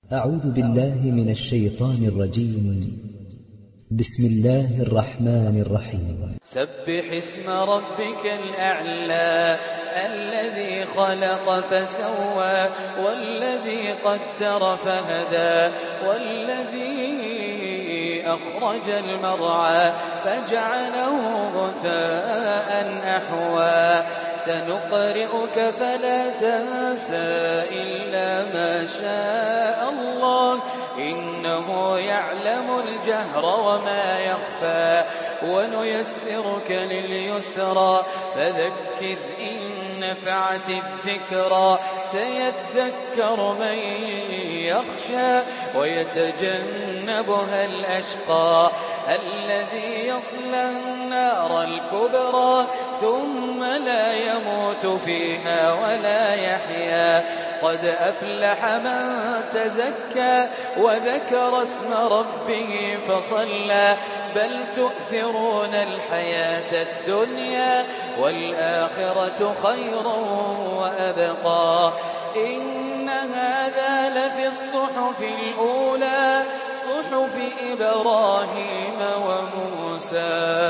أعوذ بالله من الشيطان الرجيم. بسم الله الرحمن الرحيم. سبح اسم ربك الأعلى الذي خلق فسوى والذي قدر فهدى والذي أخرج المرعى فجعله غثاء أحوى سنقرئك فلا تنسى إلا ما شاء الله إنه يعلم الجهر وما يخفى ونيسرك لليسرى فذكر إن نفعت الذكرى سيذكر من يخشى ويتجنبها الأشقى الذي يصلى النار الكبرى ثم لا يموت فيها ولا يحيا قد أفلح من تزكى وذكر اسم ربه فصلى بل تؤثرون الحياة الدنيا والآخرة خير وأبقى إن هذا لفي الصحف الأولى صحف إبراهيم وموسى.